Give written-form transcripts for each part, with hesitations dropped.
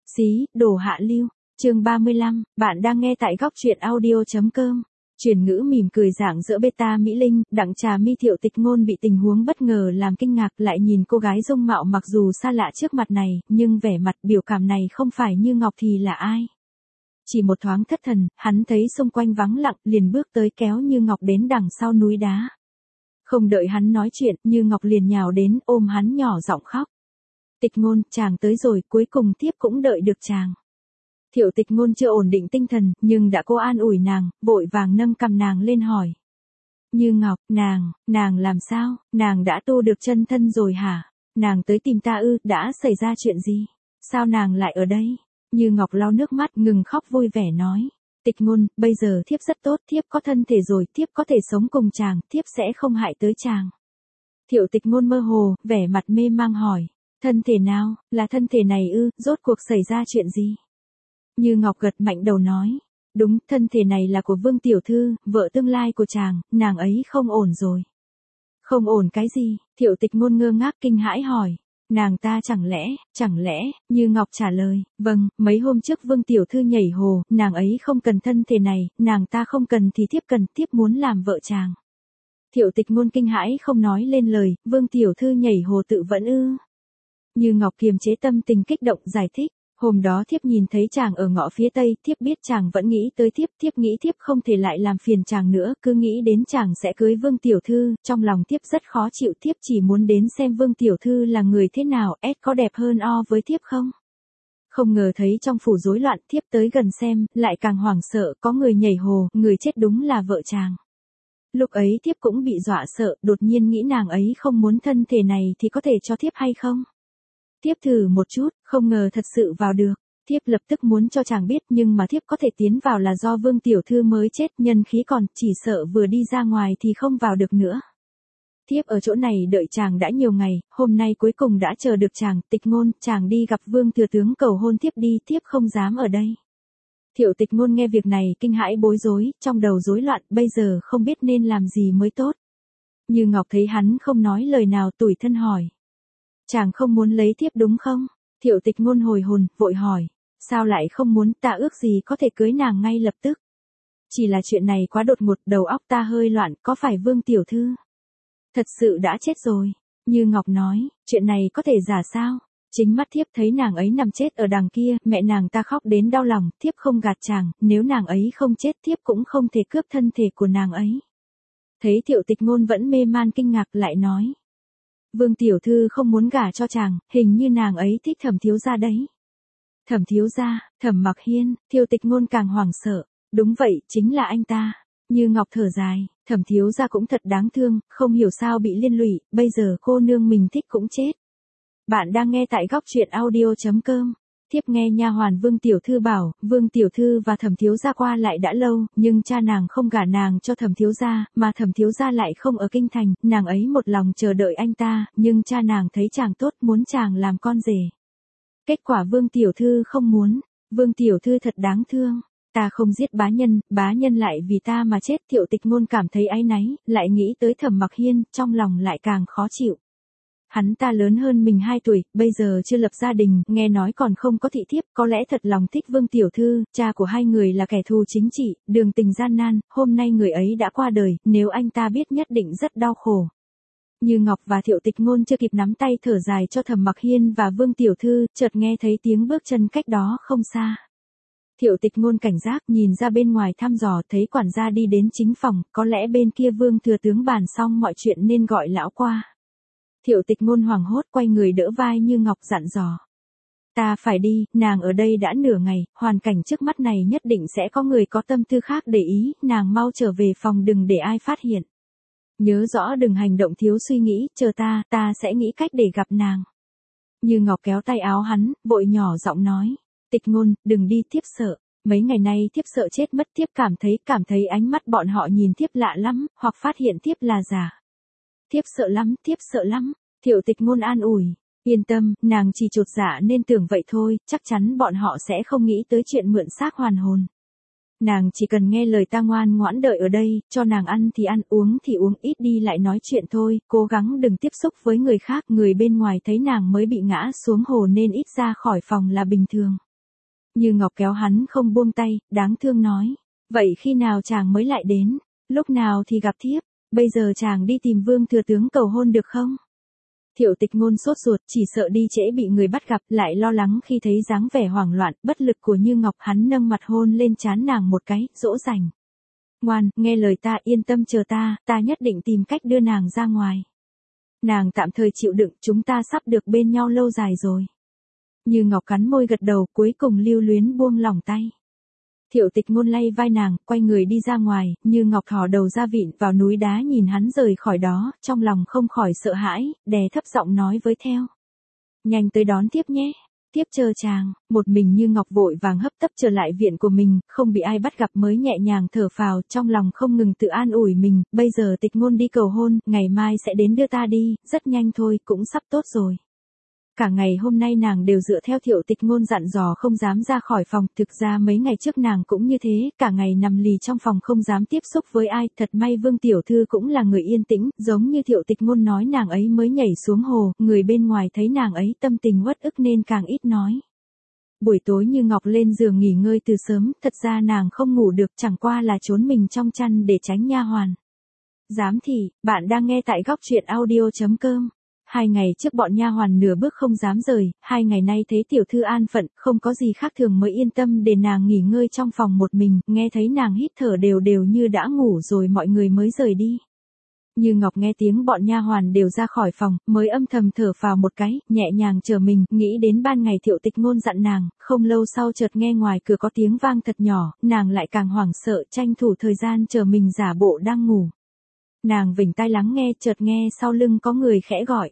Xí, đồ hạ lưu. Chương 35, bạn đang nghe tại góc truyện audio.com. Chuyển ngữ mỉm cười dạng giữa beta Mỹ Linh, Đặng Trà Mi. Thiệu Tịch Ngôn bị tình huống bất ngờ làm kinh ngạc, lại nhìn cô gái dung mạo mặc dù xa lạ trước mặt này, nhưng vẻ mặt biểu cảm này không phải Như Ngọc thì là ai. Chỉ một thoáng thất thần, hắn thấy xung quanh vắng lặng, liền bước tới kéo Như Ngọc đến đằng sau núi đá. Không đợi hắn nói chuyện, Như Ngọc liền nhào đến ôm hắn nhỏ giọng khóc. Tịch Ngôn, chàng tới rồi, cuối cùng thiếp cũng đợi được chàng. Thiệu Tịch Ngôn chưa ổn định tinh thần, nhưng đã cố an ủi nàng, vội vàng nâng cầm nàng lên hỏi. Như Ngọc, nàng làm sao, nàng đã tu được chân thân rồi hả? Nàng tới tìm ta ư, đã xảy ra chuyện gì? Sao nàng lại ở đây? Như Ngọc lau nước mắt ngừng khóc vui vẻ nói. Tịch Ngôn, bây giờ thiếp rất tốt, thiếp có thân thể rồi, thiếp có thể sống cùng chàng, thiếp sẽ không hại tới chàng. Thiệu Tịch Ngôn mơ hồ, vẻ mặt mê mang hỏi. Thân thể nào, là thân thể này ư, rốt cuộc xảy ra chuyện gì? Như Ngọc gật mạnh đầu nói. Đúng, thân thể này là của Vương Tiểu Thư, vợ tương lai của chàng, nàng ấy không ổn rồi. Không ổn cái gì? Thiệu Tịch Ngôn ngơ ngác kinh hãi hỏi. Nàng ta chẳng lẽ, Như Ngọc trả lời, vâng, mấy hôm trước Vương Tiểu Thư nhảy hồ, nàng ấy không cần thân thể này, nàng ta không cần thì thiếp cần, thiếp muốn làm vợ chàng. Thiệu Tịch Ngôn kinh hãi không nói lên lời, Vương Tiểu Thư nhảy hồ tự vẫn ư? Như Ngọc kiềm chế tâm tình kích động giải thích. Hôm đó thiếp nhìn thấy chàng ở ngõ phía tây, thiếp biết chàng vẫn nghĩ tới thiếp nghĩ thiếp không thể lại làm phiền chàng nữa, cứ nghĩ đến chàng sẽ cưới Vương Tiểu Thư, trong lòng thiếp rất khó chịu, thiếp chỉ muốn đến xem Vương Tiểu Thư là người thế nào, có đẹp hơn với thiếp không? Không ngờ thấy trong phủ rối loạn, thiếp tới gần xem, lại càng hoảng sợ, có người nhảy hồ, người chết đúng là vợ chàng. Lúc ấy thiếp cũng bị dọa sợ, đột nhiên nghĩ nàng ấy không muốn thân thể này thì có thể cho thiếp hay không? Thiếp thử một chút, không ngờ thật sự vào được. Thiếp lập tức muốn cho chàng biết, nhưng mà thiếp có thể tiến vào là do Vương Tiểu Thư mới chết, nhân khí còn, chỉ sợ vừa đi ra ngoài thì không vào được nữa. Thiếp ở chỗ này đợi chàng đã nhiều ngày, hôm nay cuối cùng đã chờ được chàng. Tịch Ngôn, chàng đi gặp Vương Thừa Tướng cầu hôn thiếp đi, thiếp không dám ở đây. Thiệu Tịch Ngôn nghe việc này kinh hãi bối rối, trong đầu rối loạn, bây giờ không biết nên làm gì mới tốt. Như Ngọc thấy hắn không nói lời nào tủi thân hỏi. Chàng không muốn lấy thiếp đúng không? Thiệu Tịch Ngôn hồi hồn, vội hỏi. Sao lại không muốn, ta ước gì có thể cưới nàng ngay lập tức. Chỉ là chuyện này quá đột ngột, đầu óc ta hơi loạn, có phải Vương Tiểu Thư thật sự đã chết rồi? Như Ngọc nói, chuyện này có thể giả sao? Chính mắt thiếp thấy nàng ấy nằm chết ở đằng kia, mẹ nàng ta khóc đến đau lòng, thiếp không gạt chàng, nếu nàng ấy không chết thiếp cũng không thể cướp thân thể của nàng ấy. Thấy Thiệu Tịch Ngôn vẫn mê man kinh ngạc lại nói. Vương Tiểu Thư không muốn gả cho chàng, hình như nàng ấy thích Thẩm thiếu gia đấy. Thẩm thiếu gia, Thẩm Mặc Hiên. Thiệu Tịch Ngôn càng hoảng sợ. Đúng vậy, chính là anh ta. Như Ngọc thở dài, Thẩm thiếu gia cũng thật đáng thương, không hiểu sao bị liên lụy, bây giờ cô nương mình thích cũng chết. Bạn đang nghe tại góc truyện audio.com. Thiếp nghe nha hoàn Vương Tiểu Thư bảo, Vương Tiểu Thư và Thẩm thiếu gia qua lại đã lâu, nhưng cha nàng không gả nàng cho Thẩm thiếu gia, mà Thẩm thiếu gia lại không ở kinh thành, nàng ấy một lòng chờ đợi anh ta, nhưng cha nàng thấy chàng tốt muốn chàng làm con rể. Kết quả Vương Tiểu Thư không muốn, Vương Tiểu Thư thật đáng thương, ta không giết bá nhân lại vì ta mà chết. Thiệu Tịch Ngôn cảm thấy áy náy, lại nghĩ tới Thẩm Mặc Hiên, trong lòng lại càng khó chịu. Hắn ta lớn hơn mình 2 tuổi, bây giờ chưa lập gia đình, nghe nói còn không có thị thiếp, có lẽ thật lòng thích Vương Tiểu Thư, cha của hai người là kẻ thù chính trị, đường tình gian nan, hôm nay người ấy đã qua đời, nếu anh ta biết nhất định rất đau khổ. Như Ngọc và Thiệu Tịch Ngôn chưa kịp nắm tay thở dài cho Thẩm Mặc Hiên và Vương Tiểu Thư, chợt nghe thấy tiếng bước chân cách đó không xa. Thiệu Tịch Ngôn cảnh giác nhìn ra bên ngoài thăm dò, thấy quản gia đi đến chính phòng, có lẽ bên kia Vương Thừa Tướng bàn xong mọi chuyện nên gọi lão qua. Thiệu Tịch Ngôn hoảng hốt quay người đỡ vai Như Ngọc dặn dò. Ta phải đi, nàng ở đây đã nửa ngày, hoàn cảnh trước mắt này nhất định sẽ có người có tâm tư khác để ý, nàng mau trở về phòng đừng để ai phát hiện. Nhớ rõ đừng hành động thiếu suy nghĩ, chờ ta sẽ nghĩ cách để gặp nàng. Như Ngọc kéo tay áo hắn, vội nhỏ giọng nói. Tịch Ngôn, đừng đi, thiếp sợ. Mấy ngày nay thiếp sợ chết mất, thiếp cảm thấy ánh mắt bọn họ nhìn thiếp lạ lắm, hoặc phát hiện thiếp là giả. Thiếp sợ lắm, Thiệu Tịch Ngôn an ủi. Yên tâm, nàng chỉ chột dạ nên tưởng vậy thôi, chắc chắn bọn họ sẽ không nghĩ tới chuyện mượn xác hoàn hồn. Nàng chỉ cần nghe lời ta ngoan ngoãn đợi ở đây, cho nàng ăn thì ăn, uống thì uống, ít đi lại nói chuyện thôi, cố gắng đừng tiếp xúc với người khác, người bên ngoài thấy nàng mới bị ngã xuống hồ nên ít ra khỏi phòng là bình thường. Như Ngọc kéo hắn không buông tay, đáng thương nói. Vậy khi nào chàng mới lại đến? Lúc nào thì gặp thiếp? Bây giờ chàng đi tìm Vương thừa tướng cầu hôn được không? Thiệu Tịch Ngôn sốt ruột, chỉ sợ đi trễ bị người bắt gặp, lại lo lắng khi thấy dáng vẻ hoảng loạn, bất lực của Như Ngọc, hắn nâng mặt hôn lên trán nàng một cái, dỗ dành. Ngoan, nghe lời ta, yên tâm chờ ta nhất định tìm cách đưa nàng ra ngoài. Nàng tạm thời chịu đựng, chúng ta sắp được bên nhau lâu dài rồi. Như Ngọc cắn môi gật đầu, cuối cùng lưu luyến buông lỏng tay. Thiệu Tịch Ngôn lay vai nàng, quay người đi ra ngoài, Như Ngọc thò đầu ra vịn vào núi đá nhìn hắn rời khỏi đó, trong lòng không khỏi sợ hãi, đè thấp giọng nói với theo. Nhanh tới đón tiếp nhé, tiếp chờ chàng, một mình Như Ngọc vội vàng hấp tấp trở lại viện của mình, không bị ai bắt gặp mới nhẹ nhàng thở phào, trong lòng không ngừng tự an ủi mình, bây giờ Tịch Ngôn đi cầu hôn, ngày mai sẽ đến đưa ta đi, rất nhanh thôi, cũng sắp tốt rồi. Cả ngày hôm nay nàng đều dựa theo Thiệu Tịch Ngôn dặn dò không dám ra khỏi phòng, thực ra mấy ngày trước nàng cũng như thế, cả ngày nằm lì trong phòng không dám tiếp xúc với ai, thật may Vương tiểu thư cũng là người yên tĩnh, giống như Thiệu Tịch Ngôn nói nàng ấy mới nhảy xuống hồ, người bên ngoài thấy nàng ấy tâm tình uất ức nên càng ít nói. Buổi tối Như Ngọc lên giường nghỉ ngơi từ sớm, thật ra nàng không ngủ được, chẳng qua là trốn mình trong chăn để tránh nha hoàn. Giám thị, bạn đang nghe tại góc truyện audio.com. 2 ngày trước bọn nha hoàn nửa bước không dám rời, 2 ngày nay thấy tiểu thư an phận, không có gì khác thường mới yên tâm để nàng nghỉ ngơi trong phòng một mình, nghe thấy nàng hít thở đều đều như đã ngủ rồi mọi người mới rời đi. Như Ngọc nghe tiếng bọn nha hoàn đều ra khỏi phòng, mới âm thầm thở phào một cái, nhẹ nhàng chờ mình, nghĩ đến ban ngày Thiệu Tịch Ngôn dặn nàng, không lâu sau chợt nghe ngoài cửa có tiếng vang thật nhỏ, nàng lại càng hoảng sợ, tranh thủ thời gian chờ mình giả bộ đang ngủ. Nàng vểnh tai lắng nghe, chợt nghe sau lưng có người khẽ gọi.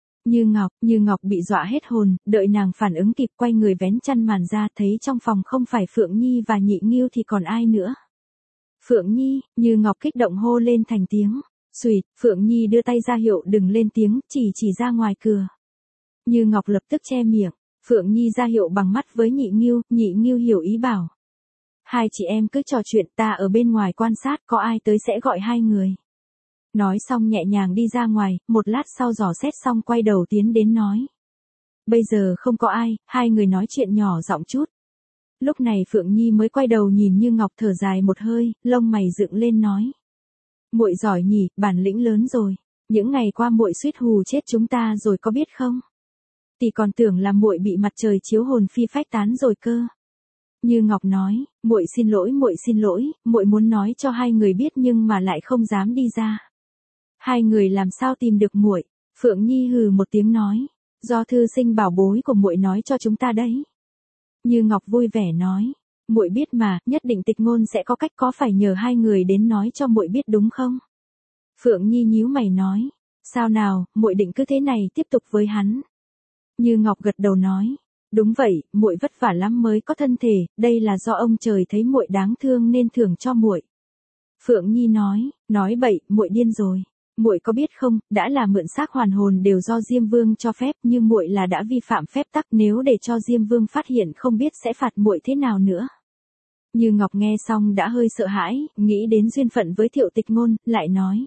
Như Ngọc bị dọa hết hồn, đợi nàng phản ứng kịp quay người vén chăn màn ra thấy trong phòng không phải Phượng Nhi và Nhị Nghiêu thì còn ai nữa. Phượng Nhi, Như Ngọc kích động hô lên thành tiếng. Xùyệt, Phượng Nhi đưa tay ra hiệu đừng lên tiếng, chỉ ra ngoài cửa. Như Ngọc lập tức che miệng, Phượng Nhi ra hiệu bằng mắt với Nhị Nghiêu hiểu ý bảo. Hai chị em cứ trò chuyện, ta ở bên ngoài quan sát, có ai tới sẽ gọi hai người. Nói xong nhẹ nhàng đi ra ngoài, một lát sau dò xét xong quay đầu tiến đến nói. Bây giờ không có ai, hai người nói chuyện nhỏ giọng chút. Lúc này Phượng Nhi mới quay đầu nhìn Như Ngọc thở dài một hơi, lông mày dựng lên nói. Muội giỏi nhỉ, bản lĩnh lớn rồi. Những ngày qua muội suýt hù chết chúng ta rồi có biết không? Tỷ còn tưởng là muội bị mặt trời chiếu hồn phi phách tán rồi cơ. Như Ngọc nói, muội xin lỗi, muội muốn nói cho hai người biết nhưng mà lại không dám đi ra. Hai người làm sao tìm được muội? Phượng Nhi hừ một tiếng nói, do thư sinh bảo bối của muội nói cho chúng ta đấy. Như Ngọc vui vẻ nói, muội biết mà, nhất định Tịch Ngôn sẽ có cách, có phải nhờ hai người đến nói cho muội biết đúng không? Phượng Nhi nhíu mày nói, sao nào, muội định cứ thế này tiếp tục với hắn? Như Ngọc gật đầu nói, đúng vậy, muội vất vả lắm mới có thân thể, đây là do ông trời thấy muội đáng thương nên thưởng cho muội. Phượng Nhi nói bậy, muội điên rồi. Muội có biết không, đã là mượn xác hoàn hồn đều do Diêm Vương cho phép, nhưng muội là đã vi phạm phép tắc, nếu để cho Diêm Vương phát hiện không biết sẽ phạt muội thế nào nữa. Như Ngọc nghe xong đã hơi sợ hãi, nghĩ đến duyên phận với Thiệu Tịch Ngôn, lại nói.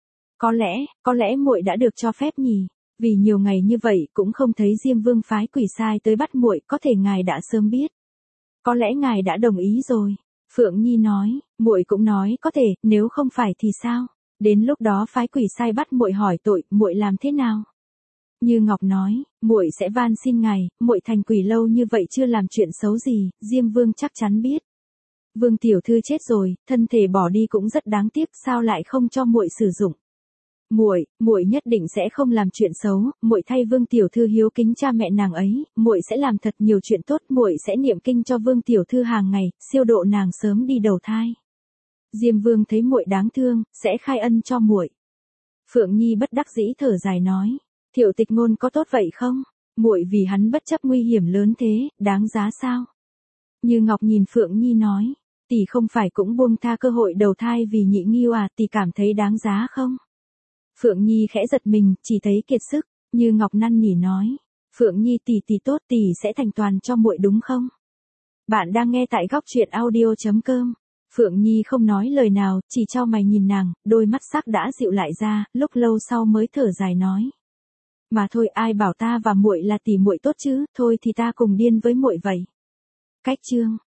Có lẽ muội đã được cho phép nhỉ, vì nhiều ngày như vậy cũng không thấy Diêm Vương phái quỷ sai tới bắt muội, có thể ngài đã sớm biết. Có lẽ ngài đã đồng ý rồi. Phượng Nhi nói, muội cũng nói có thể, nếu không phải thì sao? Đến lúc đó phái quỷ sai bắt muội hỏi tội, muội làm thế nào? Như Ngọc nói, muội sẽ van xin ngài, muội thành quỷ lâu như vậy chưa làm chuyện xấu gì, Diêm Vương chắc chắn biết. Vương tiểu thư chết rồi, thân thể bỏ đi cũng rất đáng tiếc, sao lại không cho muội sử dụng? Muội nhất định sẽ không làm chuyện xấu, muội thay Vương tiểu thư hiếu kính cha mẹ nàng ấy, muội sẽ làm thật nhiều chuyện tốt, muội sẽ niệm kinh cho Vương tiểu thư hàng ngày, siêu độ nàng sớm đi đầu thai. Diêm Vương thấy muội đáng thương, sẽ khai ân cho muội. Phượng Nhi bất đắc dĩ thở dài nói, Thiệu Tịch Ngôn có tốt vậy không? Muội vì hắn bất chấp nguy hiểm lớn thế, đáng giá sao? Như Ngọc nhìn Phượng Nhi nói, tỷ không phải cũng buông tha cơ hội đầu thai vì Nhị Nghiêu à, tỷ cảm thấy đáng giá không? Phượng Nhi khẽ giật mình, chỉ thấy kiệt sức, Như Ngọc năn nỉ nói, Phượng Nhi tỷ tốt, tỷ sẽ thành toàn cho muội đúng không? Bạn đang nghe tại góc truyện audio.com. Phượng Nhi không nói lời nào, chỉ chau mày nhìn nàng, đôi mắt sắc đã dịu lại ra, lúc lâu sau mới thở dài nói. Mà thôi, ai bảo ta và muội là tỷ muội tốt chứ, thôi thì ta cùng điên với muội vậy. Cách chương